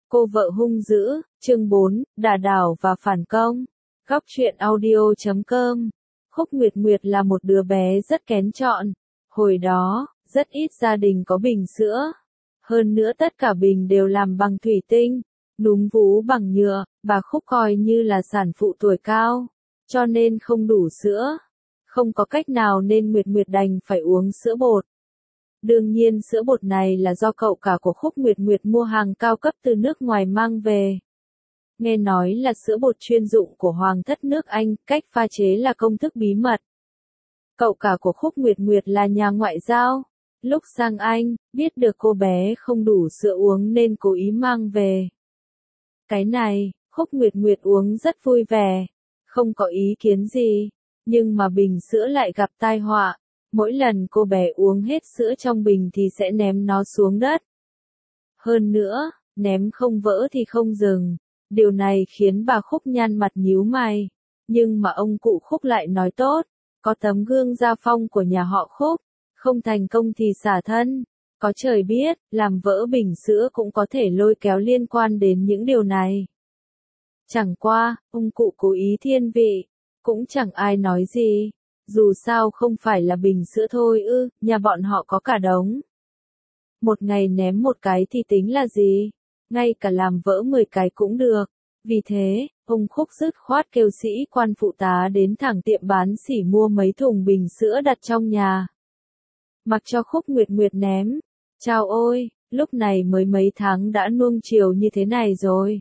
Cô vợ hung dữ, chương 4, đả đảo và phản công. Góc truyện audio.com. Khúc Nguyệt Nguyệt là một đứa bé rất kén chọn. Hồi đó, rất ít gia đình có bình sữa. Hơn nữa tất cả bình đều làm bằng thủy tinh, núm vú bằng nhựa, bà Khúc coi như là sản phụ tuổi cao, cho nên không đủ sữa. Không có cách nào nên Nguyệt Nguyệt đành phải uống sữa bột. Đương nhiên sữa bột này là do cậu cả của Khúc Nguyệt Nguyệt mua hàng cao cấp từ nước ngoài mang về. Nghe nói là sữa bột chuyên dụng của Hoàng thất nước Anh, cách pha chế là công thức bí mật. Cậu cả của Khúc Nguyệt Nguyệt là nhà ngoại giao. Lúc sang Anh, biết được cô bé không đủ sữa uống nên cố ý mang về. Cái này, Khúc Nguyệt Nguyệt uống rất vui vẻ, không có ý kiến gì. Nhưng mà bình sữa lại gặp tai họa. Mỗi lần cô bé uống hết sữa trong bình thì sẽ ném nó xuống đất. Hơn nữa, ném không vỡ thì không dừng. Điều này khiến bà Khúc nhăn mặt nhíu mày. Nhưng mà ông cụ Khúc lại nói tốt. Có tấm gương gia phong của nhà họ Khúc. Không thành công thì xả thân. Có trời biết, làm vỡ bình sữa cũng có thể lôi kéo liên quan đến những điều này. Chẳng qua, ông cụ cố ý thiên vị. Cũng chẳng ai nói gì. Dù sao không phải là bình sữa thôi ư, nhà bọn họ có cả đống. Một ngày ném một cái thì tính là gì? Ngay cả làm vỡ 10 cái cũng được. Vì thế, ông Khúc dứt khoát kêu sĩ quan phụ tá đến thẳng tiệm bán sỉ mua mấy thùng bình sữa đặt trong nhà. Mặc cho Khúc Nguyệt Nguyệt ném. Chao ôi, lúc này mới mấy tháng đã nuông chiều như thế này rồi.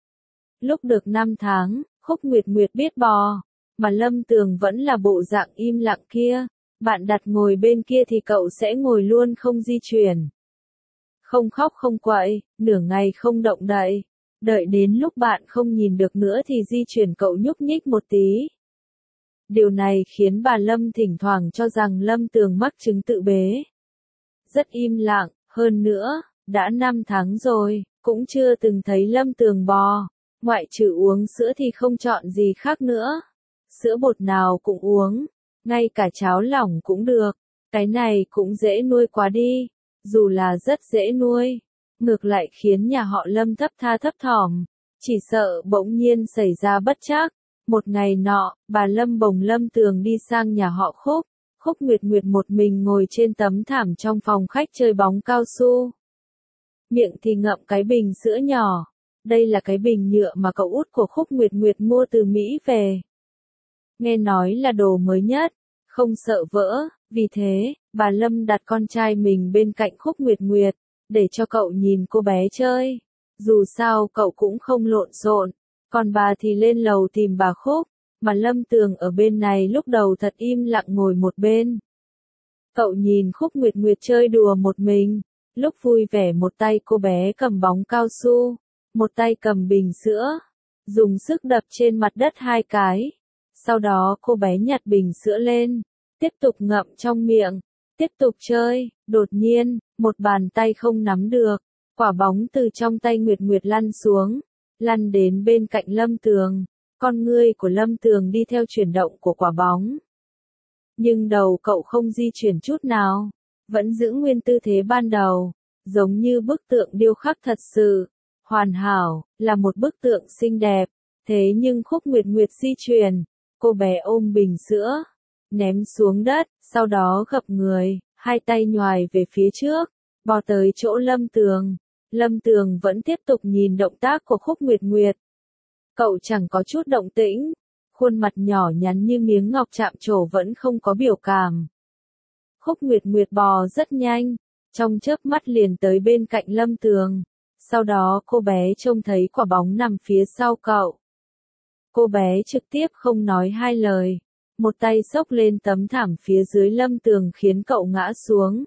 Lúc được 5 tháng, Khúc Nguyệt Nguyệt biết bò. Mà Lâm Tường vẫn là bộ dạng im lặng kia. Bạn đặt ngồi bên kia thì cậu sẽ ngồi luôn không di chuyển. Không khóc không quậy, nửa ngày không động đậy. Đợi đến lúc bạn không nhìn được nữa thì di chuyển cậu nhúc nhích một tí. Điều này khiến bà Lâm thỉnh thoảng cho rằng Lâm Tường mắc chứng tự bế. Rất im lặng, hơn nữa, đã 5 tháng rồi, cũng chưa từng thấy Lâm Tường bò. Ngoại trừ uống sữa thì không chọn gì khác nữa. Sữa bột nào cũng uống, ngay cả cháo lỏng cũng được. Cái này cũng dễ nuôi quá đi, dù là rất dễ nuôi. Ngược lại khiến nhà họ Lâm thấp tha thấp thỏm, chỉ sợ bỗng nhiên xảy ra bất trắc. Một ngày nọ, bà Lâm bồng Lâm Tường đi sang nhà họ Khúc. Khúc Nguyệt Nguyệt một mình ngồi trên tấm thảm trong phòng khách chơi bóng cao su. Miệng thì ngậm cái bình sữa nhỏ. Đây là cái bình nhựa mà cậu út của Khúc Nguyệt Nguyệt mua từ Mỹ về. Nghe nói là đồ mới nhất, không sợ vỡ, vì thế, bà Lâm đặt con trai mình bên cạnh Khúc Nguyệt Nguyệt, để cho cậu nhìn cô bé chơi. Dù sao cậu cũng không lộn xộn, còn bà thì lên lầu tìm bà Khúc, mà Lâm Tường ở bên này lúc đầu thật im lặng ngồi một bên. Cậu nhìn Khúc Nguyệt Nguyệt chơi đùa một mình, lúc vui vẻ một tay cô bé cầm bóng cao su, một tay cầm bình sữa, dùng sức đập trên mặt đất 2 cái. Sau đó cô bé nhặt bình sữa lên, tiếp tục ngậm trong miệng, tiếp tục chơi. Đột nhiên, một bàn tay không nắm được, quả bóng từ trong tay Nguyệt Nguyệt lăn xuống, lăn đến bên cạnh Lâm Tường. Con ngươi của Lâm Tường đi theo chuyển động của quả bóng. Nhưng đầu cậu không di chuyển chút nào, vẫn giữ nguyên tư thế ban đầu, giống như bức tượng điêu khắc thật sự, hoàn hảo, là một bức tượng xinh đẹp. Thế nhưng Khúc Nguyệt Nguyệt di chuyển. Cô bé ôm bình sữa, ném xuống đất, sau đó gập người, 2 tay nhoài về phía trước, bò tới chỗ Lâm Tường. Lâm Tường vẫn tiếp tục nhìn động tác của Khúc Nguyệt Nguyệt. Cậu chẳng có chút động tĩnh, khuôn mặt nhỏ nhắn như miếng ngọc chạm trổ vẫn không có biểu cảm. Khúc Nguyệt Nguyệt bò rất nhanh, trong chớp mắt liền tới bên cạnh Lâm Tường. Sau đó cô bé trông thấy quả bóng nằm phía sau cậu. Cô bé trực tiếp không nói 2 lời, một tay xốc lên tấm thảm phía dưới Lâm Tường khiến cậu ngã xuống.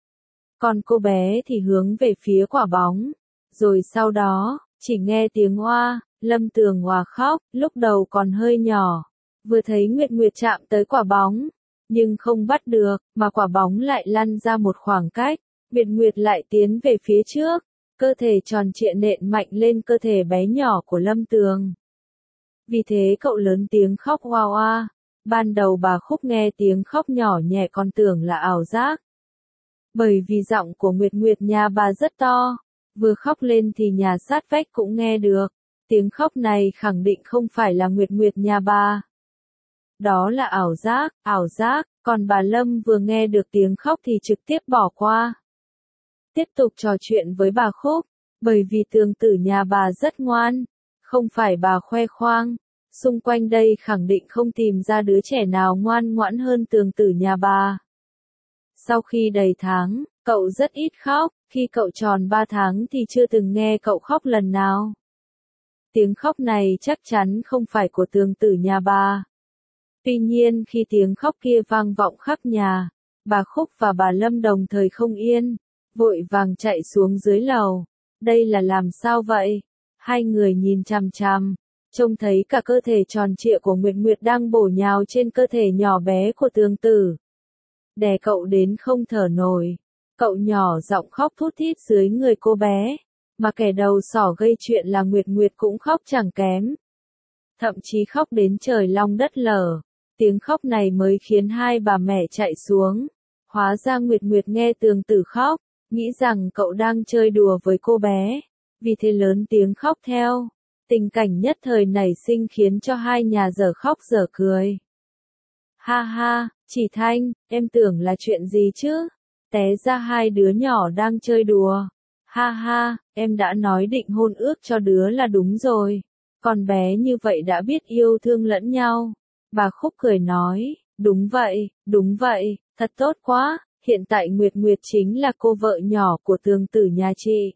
Còn cô bé thì hướng về phía quả bóng, rồi sau đó, chỉ nghe tiếng oa, Lâm Tường òa khóc, lúc đầu còn hơi nhỏ, vừa thấy Nguyệt Nguyệt chạm tới quả bóng, nhưng không bắt được, mà quả bóng lại lăn ra một khoảng cách, Nguyệt Nguyệt lại tiến về phía trước, cơ thể tròn trịa nện mạnh lên cơ thể bé nhỏ của Lâm Tường. Vì thế cậu lớn tiếng khóc oa oa. Ban đầu bà Khúc nghe tiếng khóc nhỏ nhẹ còn tưởng là ảo giác. Bởi vì giọng của Nguyệt Nguyệt nhà bà rất to, Vừa khóc lên thì nhà sát vách cũng nghe được. Tiếng khóc này khẳng định không phải là Nguyệt Nguyệt nhà bà. Đó là ảo giác, còn bà Lâm vừa nghe được tiếng khóc thì trực tiếp bỏ qua. Tiếp tục trò chuyện với bà Khúc, bởi vì Tường Tử nhà bà rất ngoan, không phải bà khoe khoang. Xung quanh đây khẳng định không tìm ra đứa trẻ nào ngoan ngoãn hơn Tường Tử nhà bà. Sau khi đầy tháng, cậu rất ít khóc, khi cậu tròn 3 tháng thì chưa từng nghe cậu khóc lần nào. Tiếng khóc này chắc chắn không phải của Tường Tử nhà bà. Tuy nhiên khi tiếng khóc kia vang vọng khắp nhà, bà Khúc và bà Lâm đồng thời không yên, vội vàng chạy xuống dưới lầu. Đây là làm sao vậy? Hai người nhìn chằm chằm, trông thấy cả cơ thể tròn trịa của Nguyệt Nguyệt đang bổ nhào trên cơ thể nhỏ bé của Tường Tử. Đè cậu đến không thở nổi. Cậu nhỏ giọng khóc thút thít dưới người cô bé, mà kẻ đầu sỏ gây chuyện là Nguyệt Nguyệt cũng khóc chẳng kém. Thậm chí khóc đến trời long đất lở. Tiếng khóc này mới khiến hai bà mẹ chạy xuống. Hóa ra Nguyệt Nguyệt nghe Tường Tử khóc, nghĩ rằng cậu đang chơi đùa với cô bé, vì thế lớn tiếng khóc theo. Tình cảnh nhất thời nảy sinh khiến cho hai nhà dở khóc dở cười. Ha ha, Chỉ Thanh, em tưởng là chuyện gì chứ? Té ra hai đứa nhỏ đang chơi đùa. Ha ha, em đã nói định hôn ước cho đứa là đúng rồi. Con bé như vậy đã biết yêu thương lẫn nhau. Bà Khúc cười nói, đúng vậy, thật tốt quá, hiện tại Nguyệt Nguyệt chính là cô vợ nhỏ của Tường Tử nhà chị.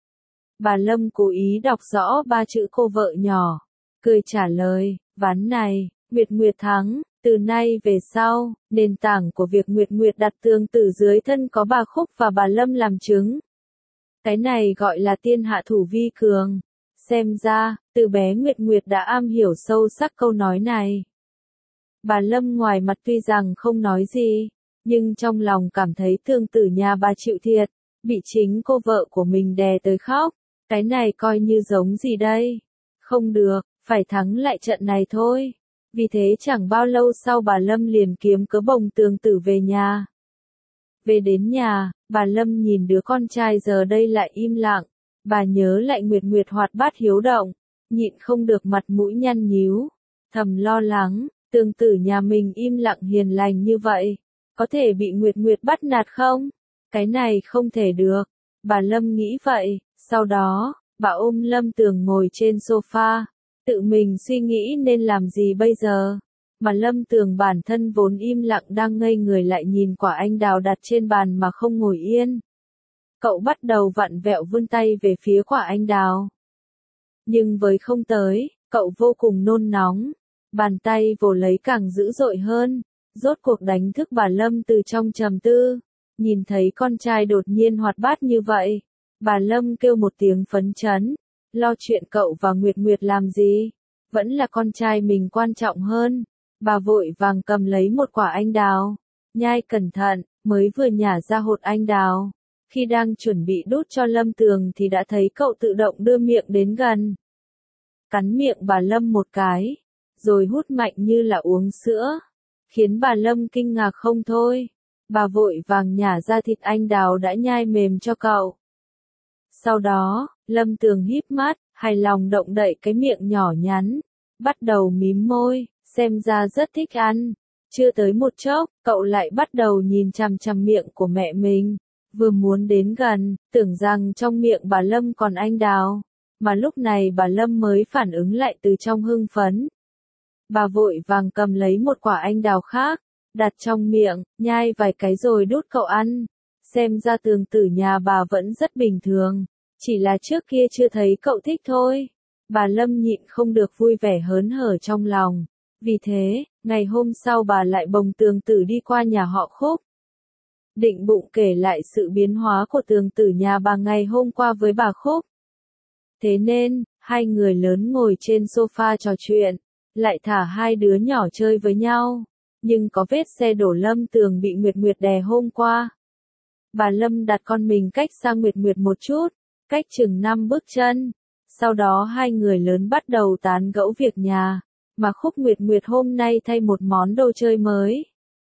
Bà Lâm cố ý đọc rõ ba chữ cô vợ nhỏ, cười trả lời, ván này, Nguyệt Nguyệt thắng, từ nay về sau, nền tảng của việc Nguyệt Nguyệt đặt Tường Tử dưới thân có bà Khúc và bà Lâm làm chứng. Cái này gọi là tiên hạ thủ vi cường. Xem ra, từ bé Nguyệt Nguyệt đã am hiểu sâu sắc câu nói này. Bà Lâm ngoài mặt tuy rằng không nói gì, nhưng trong lòng cảm thấy Tường Tử nhà bà chịu thiệt, bị chính cô vợ của mình đè tới khóc. Cái này coi như giống gì đây? Không được, phải thắng lại trận này thôi. Vì thế chẳng bao lâu sau bà Lâm liền kiếm cớ bồng Tường Tử về nhà. Về đến nhà, bà Lâm nhìn đứa con trai giờ đây lại im lặng. Bà nhớ lại Nguyệt Nguyệt hoạt bát hiếu động, nhịn không được mặt mũi nhăn nhíu, thầm lo lắng, Tường Tử nhà mình im lặng hiền lành như vậy, có thể bị Nguyệt Nguyệt bắt nạt không? Cái này không thể được, bà Lâm nghĩ vậy, sau đó, bà ôm Lâm Tường ngồi trên sofa, tự mình suy nghĩ nên làm gì bây giờ, mà Lâm Tường bản thân vốn im lặng đang ngây người lại nhìn quả anh đào đặt trên bàn mà không ngồi yên. Cậu bắt đầu vặn vẹo vươn tay về phía quả anh đào. Nhưng với không tới, cậu vô cùng nôn nóng. Bàn tay vồ lấy càng dữ dội hơn. Rốt cuộc đánh thức bà Lâm từ trong trầm tư. Nhìn thấy con trai đột nhiên hoạt bát như vậy. Bà Lâm kêu một tiếng phấn chấn. Lo chuyện cậu và Nguyệt Nguyệt làm gì? Vẫn là con trai mình quan trọng hơn. Bà vội vàng cầm lấy một quả anh đào. Nhai cẩn thận, mới vừa nhả ra hột anh đào. Khi đang chuẩn bị đút cho Lâm Tường thì đã thấy cậu tự động đưa miệng đến gần. Cắn miệng bà Lâm một cái, rồi hút mạnh như là uống sữa, khiến bà Lâm kinh ngạc không thôi. Bà vội vàng nhả ra thịt anh đào đã nhai mềm cho cậu. Sau đó, Lâm Tường híp mắt, hài lòng động đậy cái miệng nhỏ nhắn, bắt đầu mím môi, xem ra rất thích ăn. Chưa tới một chốc, cậu lại bắt đầu nhìn chằm chằm miệng của mẹ mình. Vừa muốn đến gần, tưởng rằng trong miệng bà Lâm còn anh đào, mà lúc này bà Lâm mới phản ứng lại từ trong hưng phấn. Bà vội vàng cầm lấy một quả anh đào khác, đặt trong miệng, nhai vài cái rồi đút cậu ăn. Xem ra Tường Tử nhà bà vẫn rất bình thường, chỉ là trước kia chưa thấy cậu thích thôi. Bà Lâm nhịn không được vui vẻ hớn hở trong lòng. Vì thế, ngày hôm sau bà lại bồng Tường Tử đi qua nhà họ Khúc. Định bụng kể lại sự biến hóa của Tường Tử nhà bà ngày hôm qua với bà Khúc. Thế nên, hai người lớn ngồi trên sofa trò chuyện, lại thả hai đứa nhỏ chơi với nhau. Nhưng có vết xe đổ Lâm Tường bị Nguyệt Nguyệt đè hôm qua. Bà Lâm đặt con mình cách xa Nguyệt Nguyệt một chút, cách chừng 5 bước chân. Sau đó hai người lớn bắt đầu tán gẫu việc nhà, mà Khúc Nguyệt Nguyệt hôm nay thay một món đồ chơi mới.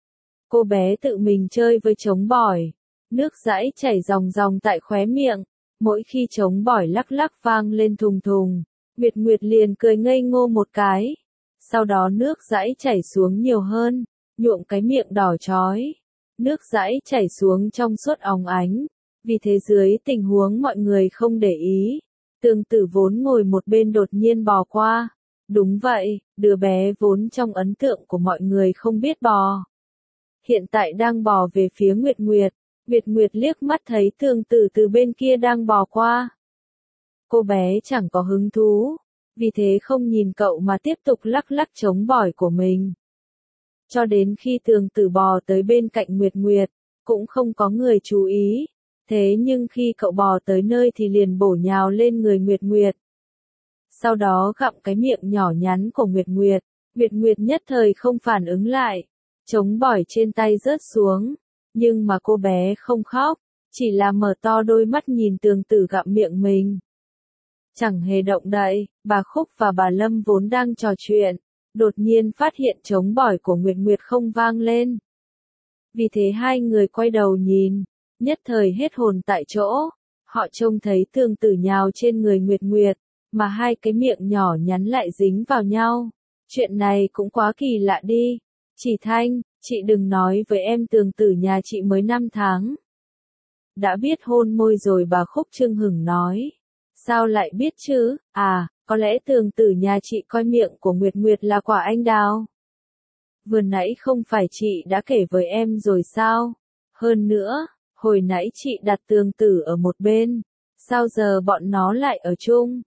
Cô bé tự mình chơi với trống bỏi, nước dãi chảy ròng ròng tại khóe miệng, Mỗi khi trống bỏi lắc lắc vang lên thùng thùng, Nguyệt Nguyệt liền cười ngây ngô một cái. Sau đó nước dãi chảy xuống nhiều hơn, nhuộm cái miệng đỏ chói. Nước dãi chảy xuống trong suốt óng ánh. Vì thế dưới tình huống mọi người không để ý, Tương Tử vốn ngồi một bên đột nhiên bò qua. Đúng vậy, đứa bé vốn trong ấn tượng của mọi người không biết bò. Hiện tại đang bò về phía Nguyệt Nguyệt. Nguyệt Nguyệt liếc mắt thấy Tương Tử từ bên kia đang bò qua. Cô bé chẳng có hứng thú, vì thế không nhìn cậu mà tiếp tục lắc lắc trống bỏi của mình. Cho đến khi Tương Tử bò tới bên cạnh Nguyệt Nguyệt, cũng không có người chú ý. Thế nhưng khi cậu bò tới nơi thì liền bổ nhào lên người Nguyệt Nguyệt. Sau đó gặm cái miệng nhỏ nhắn của Nguyệt Nguyệt. Nguyệt Nguyệt nhất thời không phản ứng lại. Trống bỏi trên tay rớt xuống. Nhưng mà cô bé không khóc, chỉ là mở to đôi mắt nhìn Tương Tử gặm miệng mình. Chẳng hề động đậy, bà Khúc và bà Lâm vốn đang trò chuyện, đột nhiên phát hiện trống bỏi của Nguyệt Nguyệt không vang lên. Vì thế hai người quay đầu nhìn, nhất thời hết hồn tại chỗ. Họ trông thấy Tương Tử nhào trên người Nguyệt Nguyệt, mà hai cái miệng nhỏ nhắn lại dính vào nhau. Chuyện này cũng quá kỳ lạ đi. Chỉ Thanh, chị đừng nói với em Tương Tử nhà chị mới 5 tháng. Đã biết hôn môi rồi, bà Khúc chưng hửng nói. Sao lại biết chứ, có lẽ Tương Tử nhà chị coi miệng của Nguyệt Nguyệt là quả anh đào. Vừa nãy không phải chị đã kể với em rồi sao? Hơn nữa, hồi nãy chị đặt Tương Tử ở một bên, sao giờ bọn nó lại ở chung?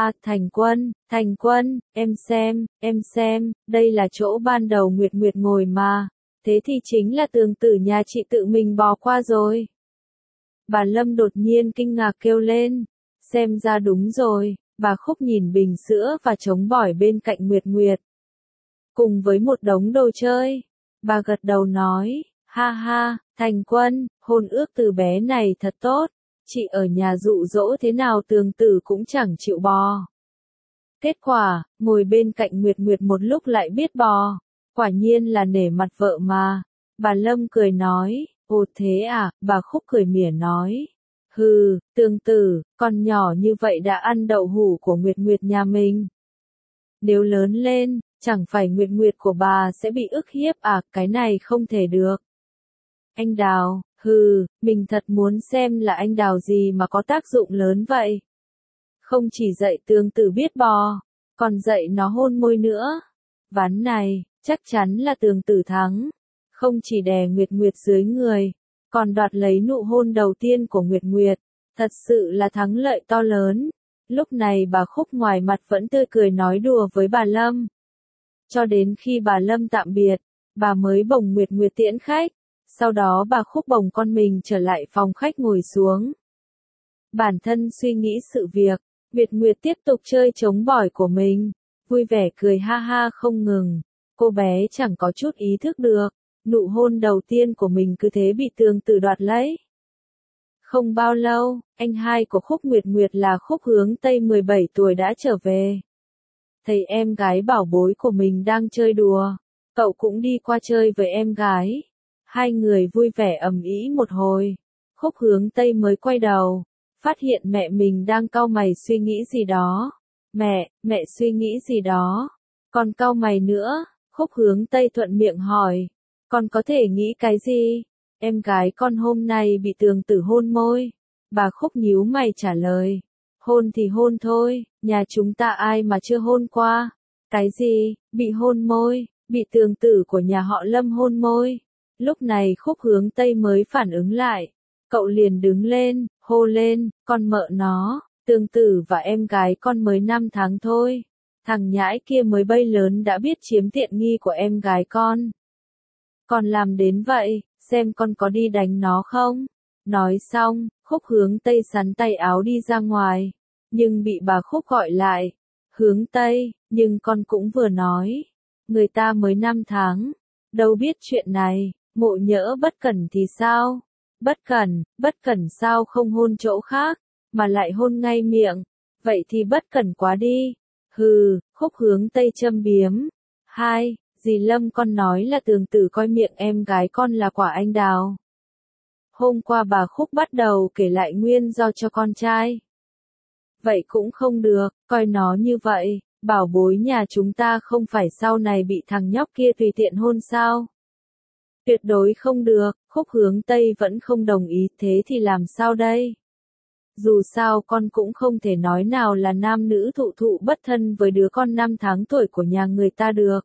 Thành Quân, em xem, đây là chỗ ban đầu Nguyệt Nguyệt ngồi mà, thế thì chính là Tương Tử nhà chị tự mình bò qua rồi. Bà Lâm đột nhiên kinh ngạc kêu lên, xem ra đúng rồi. Bà Khúc nhìn bình sữa và trống bỏi bên cạnh Nguyệt Nguyệt, cùng với một đống đồ chơi. Bà gật đầu nói, ha ha, Thành Quân, hôn ước từ bé này thật tốt. Chị ở nhà dụ dỗ thế nào Tương Tử cũng chẳng chịu bò. Kết quả, ngồi bên cạnh Nguyệt Nguyệt một lúc lại biết bò. Quả nhiên là nể mặt vợ mà. Bà Lâm cười nói, ồ thế à, bà Khúc cười mỉa nói. Hừ, Tương Tử, con nhỏ như vậy đã ăn đậu hũ của Nguyệt Nguyệt nhà mình. Nếu lớn lên, chẳng phải Nguyệt Nguyệt của bà sẽ bị ức hiếp cái này không thể được. Anh đào, mình thật muốn xem là anh đào gì mà có tác dụng lớn vậy. Không chỉ dạy Tương Tử biết bò, còn dạy nó hôn môi nữa. Ván này, chắc chắn là Tương Tử thắng. Không chỉ đè Nguyệt Nguyệt dưới người, còn đoạt lấy nụ hôn đầu tiên của Nguyệt Nguyệt. Thật sự là thắng lợi to lớn. Lúc này bà Khúc ngoài mặt vẫn tươi cười nói đùa với bà Lâm. Cho đến khi bà Lâm tạm biệt, bà mới bồng Nguyệt Nguyệt tiễn khách. Sau đó bà Khúc bồng con mình trở lại phòng khách ngồi xuống. Bản thân suy nghĩ sự việc, Nguyệt Nguyệt tiếp tục chơi trống bỏi của mình, vui vẻ cười ha ha không ngừng. Cô bé chẳng có chút ý thức được, nụ hôn đầu tiên của mình cứ thế bị Tương Tử đoạt lấy. Không bao lâu, anh hai của Khúc Nguyệt Nguyệt là Khúc Hướng Tây 17 tuổi đã trở về. Thấy em gái bảo bối của mình đang chơi đùa, cậu cũng đi qua chơi với em gái. Hai người vui vẻ ầm ĩ một hồi. Khúc Hướng Tây mới quay đầu, phát hiện mẹ mình đang cau mày suy nghĩ gì đó. Mẹ suy nghĩ gì đó? Còn cau mày nữa? Khúc Hướng Tây thuận miệng hỏi. Con có thể nghĩ cái gì? Em gái con hôm nay bị Tương Tử hôn môi. Bà Khúc nhíu mày trả lời. Hôn thì hôn thôi, nhà chúng ta ai mà chưa hôn qua? Cái gì? Bị hôn môi? Bị Tương Tử của nhà họ Lâm hôn môi? Lúc này Khúc Hướng Tây mới phản ứng lại. Cậu liền đứng lên, hô lên, con mợ nó, Tương Tử và em gái con mới 5 tháng thôi. Thằng nhãi kia mới bay lớn đã biết chiếm tiện nghi của em gái con. Con làm đến vậy, xem con có đi đánh nó không? Nói xong, Khúc Hướng Tây sắn tay áo đi ra ngoài, nhưng bị bà Khúc gọi lại. Hướng Tây, nhưng con cũng vừa nói, người ta mới 5 tháng, đâu biết chuyện này, ngộ nhỡ bất cẩn thì sao? Bất cẩn sao không hôn chỗ khác, mà lại hôn ngay miệng, vậy thì bất cẩn quá đi. Khúc Hướng Tây châm biếm. Dì Lâm con nói là Tương Tử coi miệng em gái con là quả anh đào. Hôm qua bà Khúc bắt đầu kể lại nguyên do cho con trai. Vậy cũng không được, coi nó như vậy, bảo bối nhà chúng ta không phải sau này bị thằng nhóc kia tùy tiện hôn sao? Tuyệt đối không được, Khúc Hướng Tây vẫn không đồng ý, thế thì làm sao đây? Dù sao con cũng không thể nói nào là nam nữ thụ thụ bất thân với đứa con 5 tháng tuổi của nhà người ta được.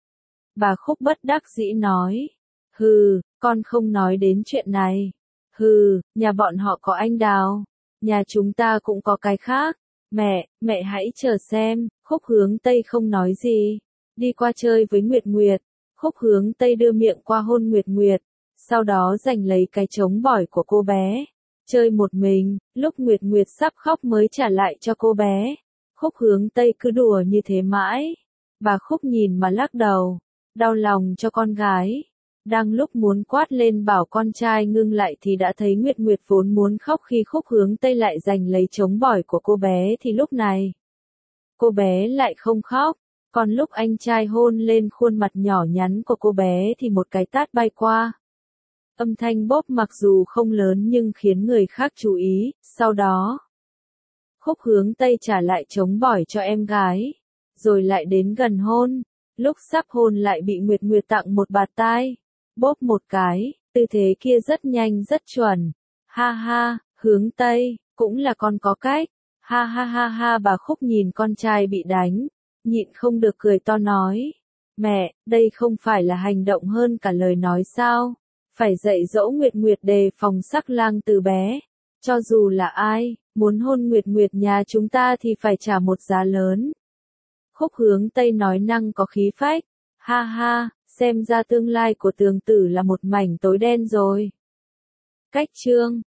Bà Khúc bất đắc dĩ nói. Hừ, con không nói đến chuyện này. Hừ, nhà bọn họ có anh Đào. Nhà chúng ta cũng có cái khác. Mẹ hãy chờ xem, Khúc Hướng Tây không nói gì. Đi qua chơi với Nguyệt Nguyệt. Khúc Hướng Tây đưa miệng qua hôn Nguyệt Nguyệt. Sau đó giành lấy cái trống bỏi của cô bé. Chơi một mình, lúc Nguyệt Nguyệt sắp khóc mới trả lại cho cô bé. Khúc Hướng Tây cứ đùa như thế mãi. Bà Khúc nhìn mà lắc đầu. Đau lòng cho con gái. Đang lúc muốn quát lên bảo con trai ngưng lại thì đã thấy Nguyệt Nguyệt vốn muốn khóc khi Khúc Hướng Tây lại giành lấy trống bỏi của cô bé thì lúc này. Cô bé lại không khóc. Còn lúc anh trai hôn lên khuôn mặt nhỏ nhắn của cô bé thì một cái tát bay qua. Âm thanh bóp mặc dù không lớn nhưng khiến người khác chú ý, sau đó. Khúc Hướng Tây trả lại trống bỏi cho em gái. Rồi lại đến gần hôn. Lúc sắp hôn lại bị Nguyệt Nguyệt tặng một bạt tai. Bóp một cái, tư thế kia rất nhanh rất chuẩn. Ha ha, Hướng Tây, cũng là con có cách. Ha ha ha ha, bà Khúc nhìn con trai bị đánh. Nhịn không được cười to nói. Mẹ, đây không phải là hành động hơn cả lời nói sao? Phải dạy dỗ Nguyệt Nguyệt đề phòng sắc lang từ bé. Cho dù là ai, muốn hôn Nguyệt Nguyệt nhà chúng ta thì phải trả một giá lớn. Khúc Hướng Tây nói năng có khí phách. Ha ha, xem ra tương lai của Tường Tử là một mảnh tối đen rồi. Cách chương